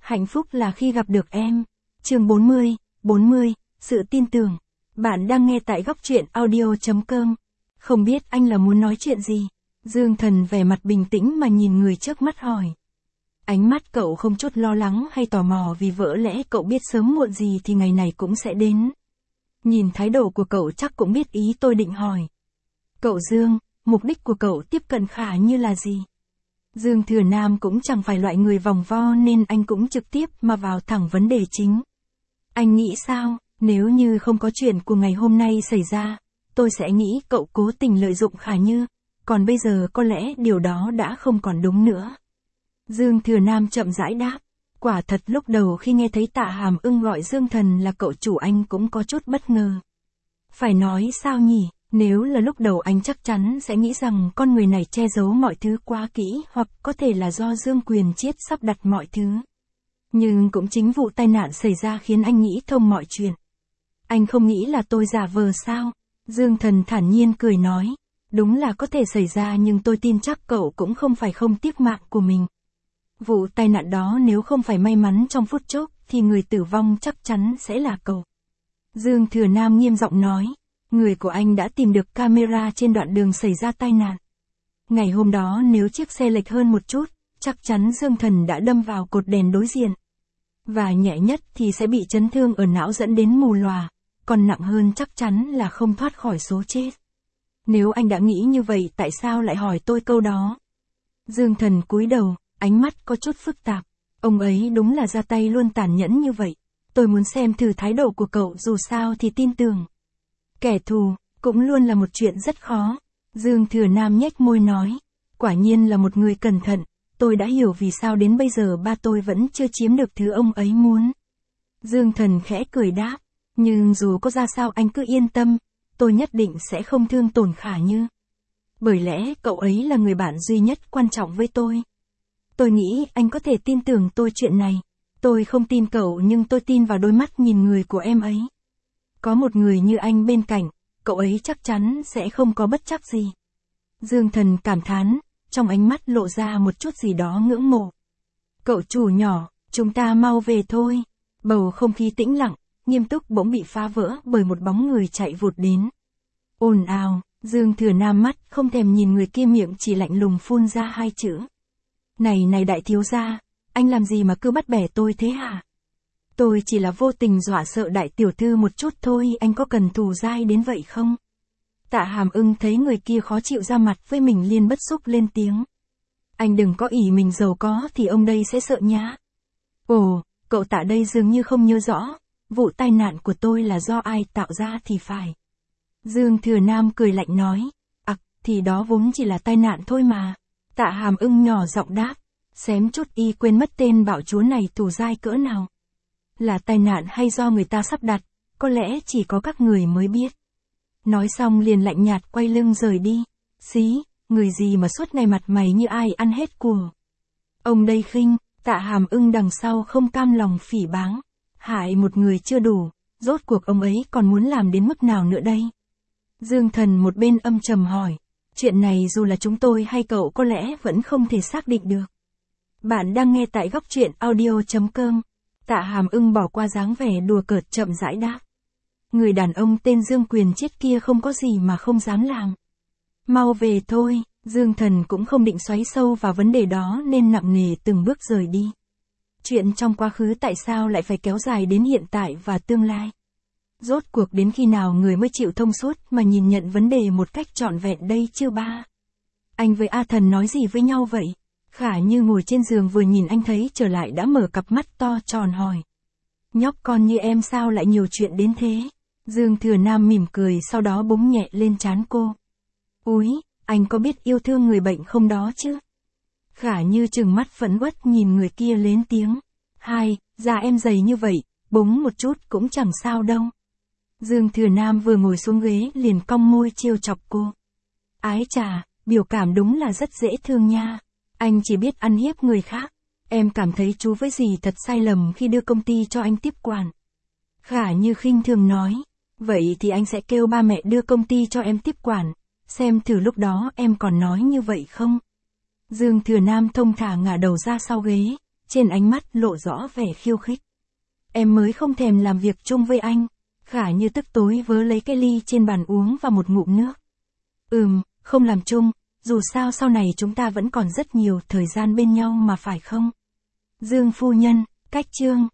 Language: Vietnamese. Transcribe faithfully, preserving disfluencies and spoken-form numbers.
Hạnh phúc là khi gặp được em. Chương bốn mươi, bốn mươi, sự tin tưởng. Bạn đang nghe tại góc truyện audio chấm com. Không biết anh là muốn nói chuyện gì? Dương Thần vẻ mặt bình tĩnh mà nhìn người trước mắt hỏi. Ánh mắt cậu không chút lo lắng hay tò mò vì vỡ lẽ cậu biết sớm muộn gì thì ngày này cũng sẽ đến. Nhìn thái độ của cậu chắc cũng biết ý tôi định hỏi. Cậu Dương, mục đích của cậu tiếp cận Khả Như là gì? Dương Thừa Nam cũng chẳng phải loại người vòng vo nên anh cũng trực tiếp mà vào thẳng vấn đề chính. Anh nghĩ sao, nếu như không có chuyện của ngày hôm nay xảy ra, tôi sẽ nghĩ cậu cố tình lợi dụng Khả Như, còn bây giờ có lẽ điều đó đã không còn đúng nữa. Dương Thừa Nam chậm rãi đáp, quả thật lúc đầu khi nghe thấy Tạ Hàm Ưng gọi Dương Thần là cậu chủ anh cũng có chút bất ngờ. Phải nói sao nhỉ? Nếu là lúc đầu anh chắc chắn sẽ nghĩ rằng con người này che giấu mọi thứ quá kỹ hoặc có thể là do Dương Quyền Chiết sắp đặt mọi thứ. Nhưng cũng chính vụ tai nạn xảy ra khiến anh nghĩ thông mọi chuyện. Anh không nghĩ là tôi giả vờ sao? Dương Thần thản nhiên cười nói. Đúng là có thể xảy ra nhưng tôi tin chắc cậu cũng không phải không tiếc mạng của mình. Vụ tai nạn đó nếu không phải may mắn trong phút chốc thì người tử vong chắc chắn sẽ là cậu. Dương Thừa Nam nghiêm giọng nói. Người của anh đã tìm được camera trên đoạn đường xảy ra tai nạn. Ngày hôm đó nếu chiếc xe lệch hơn một chút, chắc chắn Dương Thần đã đâm vào cột đèn đối diện. Và nhẹ nhất thì sẽ bị chấn thương ở não dẫn đến mù lòa, còn nặng hơn chắc chắn là không thoát khỏi số chết. Nếu anh đã nghĩ như vậy tại sao lại hỏi tôi câu đó? Dương Thần cúi đầu, ánh mắt có chút phức tạp. Ông ấy đúng là ra tay luôn tàn nhẫn như vậy. Tôi muốn xem thử thái độ của cậu, dù sao thì tin tưởng. Kẻ thù, cũng luôn là một chuyện rất khó. Dương Thừa Nam nhếch môi nói. Quả nhiên là một người cẩn thận, tôi đã hiểu vì sao đến bây giờ ba tôi vẫn chưa chiếm được thứ ông ấy muốn. Dương Thần khẽ cười đáp. Nhưng dù có ra sao anh cứ yên tâm, tôi nhất định sẽ không thương tổn Khả Như. Bởi lẽ cậu ấy là người bạn duy nhất quan trọng với tôi. Tôi nghĩ anh có thể tin tưởng tôi chuyện này. Tôi không tin cậu nhưng tôi tin vào đôi mắt nhìn người của em ấy. Có một người như anh bên cạnh, cậu ấy chắc chắn sẽ không có bất trắc gì. Dương Thần cảm thán, trong ánh mắt lộ ra một chút gì đó ngưỡng mộ. Cậu chủ nhỏ, chúng ta mau về thôi. Bầu không khí tĩnh lặng, nghiêm túc bỗng bị phá vỡ bởi một bóng người chạy vụt đến. Ồn ào, Dương Thừa Nam mắt không thèm nhìn người kia, miệng chỉ lạnh lùng phun ra hai chữ. Này này đại thiếu gia, anh làm gì mà cứ bắt bẻ tôi thế hả? Tôi chỉ là vô tình dọa sợ đại tiểu thư một chút thôi, anh có cần thù dai đến vậy không? Tạ Hàm Ưng thấy người kia khó chịu ra mặt với mình liền bất xúc lên tiếng. Anh đừng có ỷ mình giàu có thì ông đây sẽ sợ nhá. Ồ, cậu Tạ đây dường như không nhớ rõ, vụ tai nạn của tôi là do ai tạo ra thì phải. Dương Thừa Nam cười lạnh nói, ặc, à, thì đó vốn chỉ là tai nạn thôi mà. Tạ Hàm Ưng nhỏ giọng đáp, xém chút y quên mất tên bạo chúa này thù dai cỡ nào. Là tai nạn hay do người ta sắp đặt, có lẽ chỉ có các người mới biết. Nói xong liền lạnh nhạt quay lưng rời đi. Xí, người gì mà suốt ngày mặt mày như ai ăn hết của. Ông đây khinh, Tạ Hàm Ưng đằng sau không cam lòng phỉ báng. Hại một người chưa đủ, rốt cuộc ông ấy còn muốn làm đến mức nào nữa đây? Dương Thần một bên âm trầm hỏi. Chuyện này dù là chúng tôi hay cậu có lẽ vẫn không thể xác định được. Bạn đang nghe tại góc truyện audio chấm com. Tạ Hàm Ưng bỏ qua dáng vẻ đùa cợt chậm rãi đáp. Người đàn ông tên Dương Quyền Chiết kia không có gì mà không dám làm. Mau về thôi, Dương Thần cũng không định xoáy sâu vào vấn đề đó nên nặng nề từng bước rời đi. Chuyện trong quá khứ tại sao lại phải kéo dài đến hiện tại và tương lai? Rốt cuộc đến khi nào người mới chịu thông suốt mà nhìn nhận vấn đề một cách trọn vẹn đây chưa ba? Anh với A Thần nói gì với nhau vậy? Khả Như ngồi trên giường vừa nhìn anh thấy trở lại đã mở cặp mắt to tròn hỏi. Nhóc con như em sao lại nhiều chuyện đến thế? Dương Thừa Nam mỉm cười sau đó búng nhẹ lên trán cô. Úi, anh có biết yêu thương người bệnh không đó chứ? Khả Như trừng mắt phẫn uất nhìn người kia lên tiếng. Hai, da em dày như vậy, búng một chút cũng chẳng sao đâu. Dương Thừa Nam vừa ngồi xuống ghế liền cong môi trêu chọc cô. Ái chà, biểu cảm đúng là rất dễ thương nha. Anh chỉ biết ăn hiếp người khác. Em cảm thấy chú với dì thật sai lầm khi đưa công ty cho anh tiếp quản. Khả Như khinh thường nói. Vậy thì anh sẽ kêu ba mẹ đưa công ty cho em tiếp quản. Xem thử lúc đó em còn nói như vậy không? Dương Thừa Nam thông thả ngả đầu ra sau ghế. Trên ánh mắt lộ rõ vẻ khiêu khích. Em mới không thèm làm việc chung với anh. Khả Như tức tối vớ lấy cái ly trên bàn uống vào một ngụm nước. Ừm, không làm chung, dù sao sau này chúng ta vẫn còn rất nhiều thời gian bên nhau mà phải không? Dương phu nhân, cách chương.